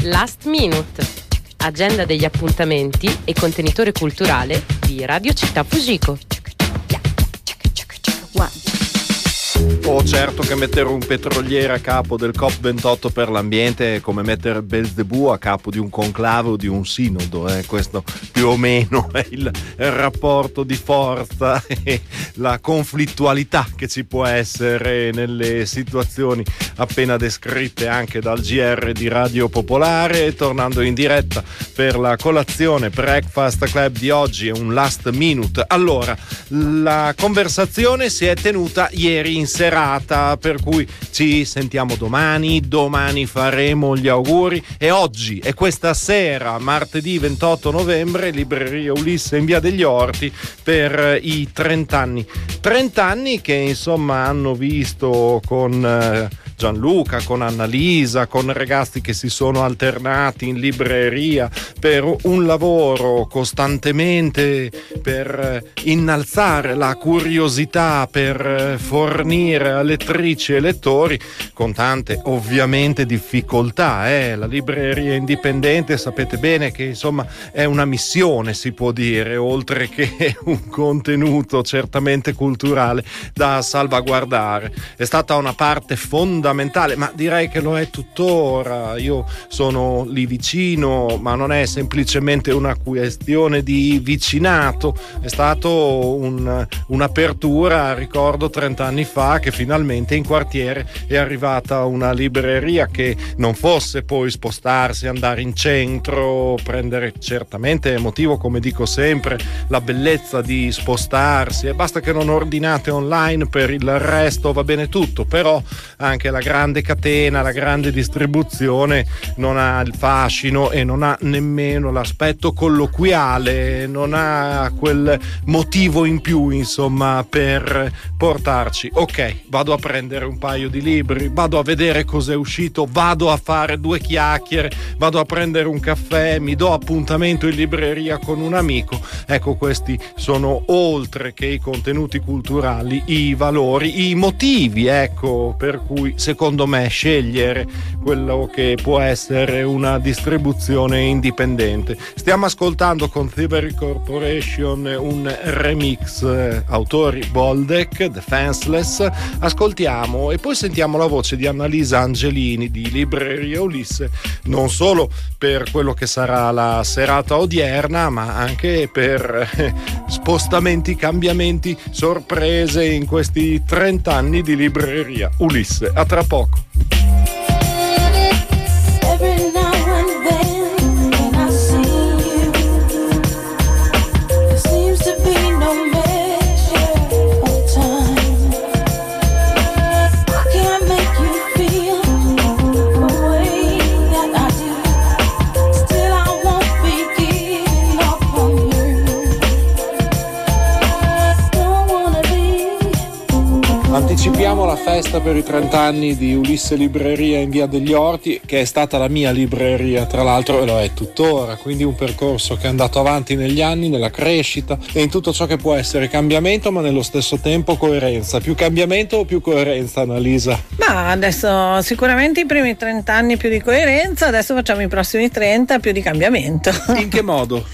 Last Minute, agenda degli appuntamenti e contenitore culturale di Radio Città Fujiko. Oh, certo che mettere un petroliere a capo del COP28 per l'ambiente è come mettere Belzebù a capo di un conclave o di un sinodo, questo più o meno è il rapporto di forza e la conflittualità che ci può essere nelle situazioni appena descritte anche dal GR di Radio Popolare. Tornando in diretta per la colazione Breakfast Club di oggi, è un last minute. Allora, la conversazione si è tenuta ieri in serata, per cui ci sentiamo domani faremo gli auguri, e oggi è questa sera, martedì 28 novembre, Libreria Ulisse in Via degli Orti per i 30 anni che insomma hanno visto con Gianluca, con Annalisa, con ragazzi che si sono alternati in libreria per un lavoro costantemente per innalzare la curiosità, per fornire a lettrici e lettori, con tante ovviamente difficoltà. La libreria indipendente sapete bene che insomma è una missione, si può dire, oltre che un contenuto certamente culturale da salvaguardare. È stata una parte fondamentale, ma direi che lo è tuttora. Io sono lì vicino, ma non è semplicemente una questione di vicinato, è stato un'apertura, ricordo 30 anni fa, che finalmente in quartiere è arrivata una libreria che non fosse poi spostarsi, andare in centro, prendere, certamente è motivo, come dico sempre, la bellezza di spostarsi, e basta che non ordinate online, per il resto va bene tutto. Però anche la grande catena, la grande distribuzione non ha il fascino e non ha nemmeno l'aspetto colloquiale, non ha quel motivo in più insomma per portarci. Ok, vado a prendere un paio di libri, vado a vedere cos'è uscito, vado a fare due chiacchiere, vado a prendere un caffè, mi do appuntamento in libreria con un amico. Ecco, questi sono, oltre che i contenuti culturali, i valori, i motivi, ecco, per cui secondo me scegliere quello che può essere una distribuzione indipendente. Stiamo ascoltando con Thievery Corporation un remix, autori Boldek, Defenseless. Ascoltiamo e poi sentiamo la voce di Annalisa Angelini di Libreria Ulisse, non solo per quello che sarà la serata odierna, ma anche per spostamenti, cambiamenti, sorprese in questi 30 anni di Libreria Ulisse. A tra poco. Anticipiamo la festa per i 30 anni di Ulisse Libreria in Via degli Orti, che è stata la mia libreria tra l'altro e lo è tuttora, quindi un percorso che è andato avanti negli anni, nella crescita e in tutto ciò che può essere cambiamento, ma nello stesso tempo coerenza. Più cambiamento o più coerenza, Annalisa? Ma adesso sicuramente i primi 30 anni più di coerenza, adesso facciamo i prossimi 30 più di cambiamento. In che modo?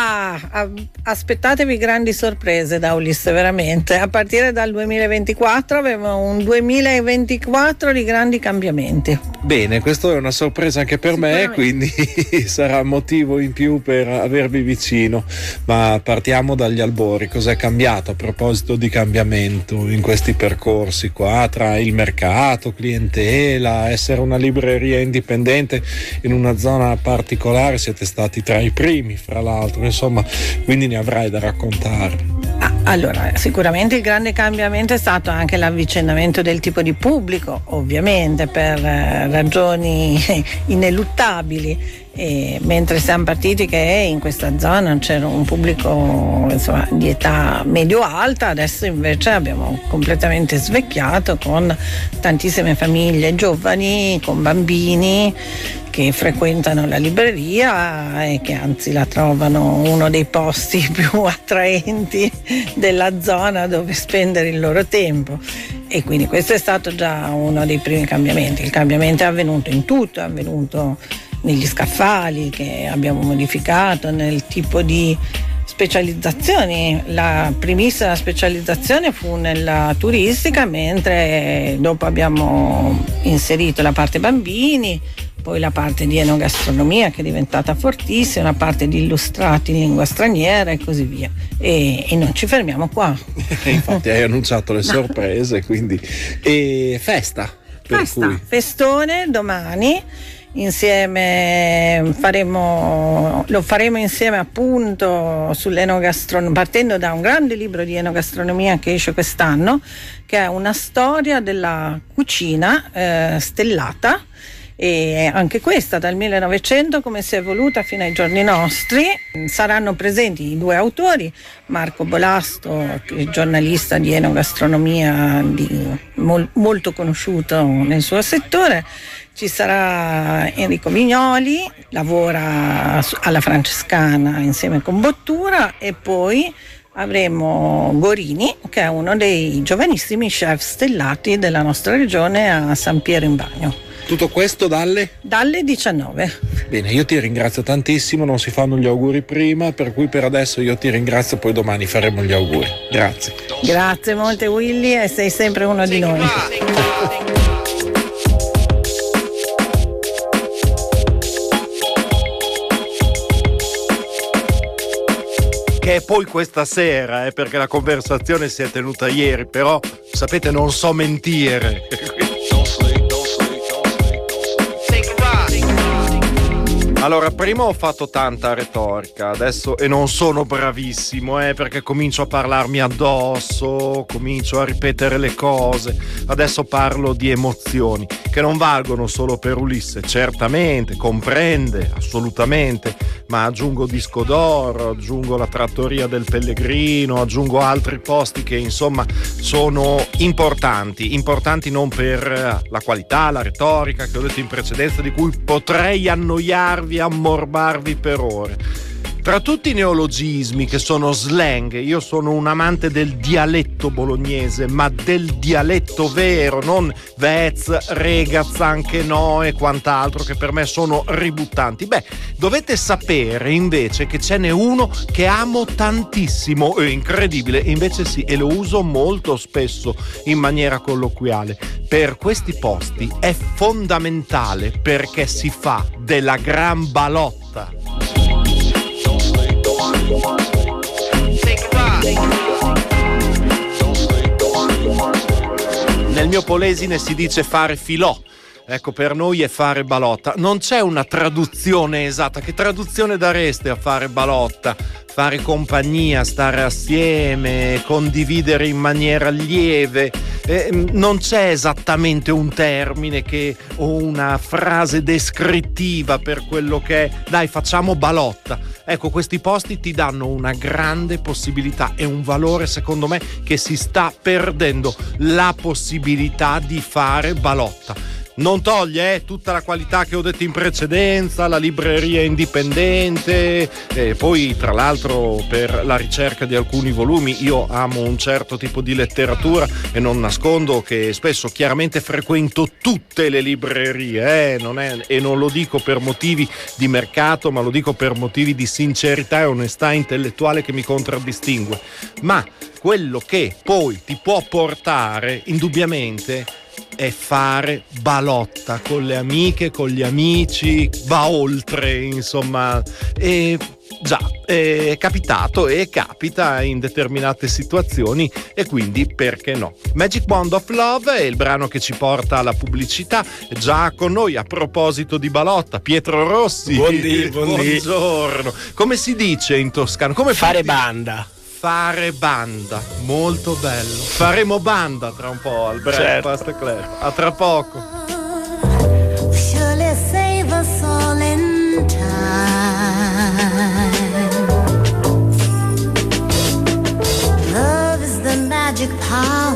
Aspettatevi grandi sorprese da Ulisse, veramente. A partire dal 2024 avevo un 2024 di grandi cambiamenti. Bene, questa è una sorpresa anche per me, quindi sarà motivo in più per avervi vicino. Ma partiamo dagli albori. Cos'è cambiato a proposito di cambiamento in questi percorsi qua, tra il mercato, clientela, essere una libreria indipendente in una zona particolare? Siete stati tra i primi, fra l'altro, insomma, quindi ne avrai da raccontare. Allora, sicuramente il grande cambiamento è stato anche l'avvicendamento del tipo di pubblico, ovviamente per ragioni ineluttabili. E mentre siamo partiti che in questa zona c'era un pubblico insomma di età medio-alta, adesso invece abbiamo completamente svecchiato con tantissime famiglie giovani con bambini che frequentano la libreria e che anzi la trovano uno dei posti più attraenti della zona dove spendere il loro tempo. E quindi questo è stato già uno dei primi cambiamenti. Il cambiamento è avvenuto in tutto, è avvenuto negli scaffali che abbiamo modificato, nel tipo di specializzazioni. La primissima specializzazione fu nella turistica, mentre dopo abbiamo inserito la parte bambini, poi la parte di enogastronomia che è diventata fortissima, la parte di illustrati in lingua straniera e così via. E non ci fermiamo qua. Infatti hai annunciato le sorprese, quindi. E festa. Festone domani. Insieme lo faremo insieme appunto sull'enogastronomia, partendo da un grande libro di enogastronomia che esce quest'anno, che è una storia della cucina stellata, e anche questa dal 1900 come si è evoluta fino ai giorni nostri. Saranno presenti i due autori, Marco Bolasto, che è giornalista di enogastronomia molto conosciuto nel suo settore. Ci sarà Enrico Vignoli, lavora alla Francescana insieme con Bottura, e poi avremo Gorini, che è uno dei giovanissimi chef stellati della nostra regione a San Piero in Bagno. Tutto questo dalle 19. Bene, io ti ringrazio tantissimo, non si fanno gli auguri prima, per cui per adesso io ti ringrazio, poi domani faremo gli auguri. Grazie. Grazie molte Willy, e sei sempre uno di noi. Che è poi questa sera, perché la conversazione si è tenuta ieri, però sapete non so mentire. Allora, prima ho fatto tanta retorica, adesso, e non sono bravissimo, perché comincio a parlarmi addosso, comincio a ripetere le cose. Adesso parlo di emozioni, che non valgono solo per Ulisse, certamente, comprende, assolutamente, ma aggiungo Disco d'Oro, aggiungo la Trattoria del Pellegrino, aggiungo altri posti che insomma sono importanti non per la qualità, la retorica che ho detto in precedenza, di cui potrei annoiarvi, ammorbarvi per ore. Tra tutti i neologismi che sono slang, io sono un amante del dialetto bolognese, ma del dialetto vero, non vez, regaz, anche no e quant'altro, che per me sono ributtanti. Dovete sapere invece che ce n'è uno che amo tantissimo, è incredibile, invece sì, e lo uso molto spesso in maniera colloquiale. Per questi posti è fondamentale, perché si fa della gran balotta. Nel mio polesine si dice fare filò. Ecco, per noi è fare balotta. Non c'è una traduzione esatta. Che traduzione dareste a fare balotta? Fare compagnia, stare assieme, condividere in maniera lieve. Non c'è esattamente un termine o una frase descrittiva per quello che è. Dai, facciamo balotta. Ecco, questi posti ti danno una grande possibilità e un valore, secondo me, che si sta perdendo, la possibilità di fare balotta. Non toglie tutta la qualità che ho detto in precedenza, la libreria indipendente, poi tra l'altro per la ricerca di alcuni volumi io amo un certo tipo di letteratura e non nascondo che spesso chiaramente frequento tutte le librerie, e non lo dico per motivi di mercato, ma lo dico per motivi di sincerità e onestà intellettuale che mi contraddistingue. Ma quello che poi ti può portare indubbiamente è fare balotta con le amiche, con gli amici, va oltre, insomma. E già, è capitato e capita in determinate situazioni, e quindi perché no? Magic Wand of Love è il brano che ci porta alla pubblicità. Già con noi, a proposito di balotta, Pietro Rossi. Buongiorno. Come si dice in toscano? Come fare banda? Fare banda, molto bello. Faremo banda tra un po' al Breakfast Club. A tra poco. Love is the magic power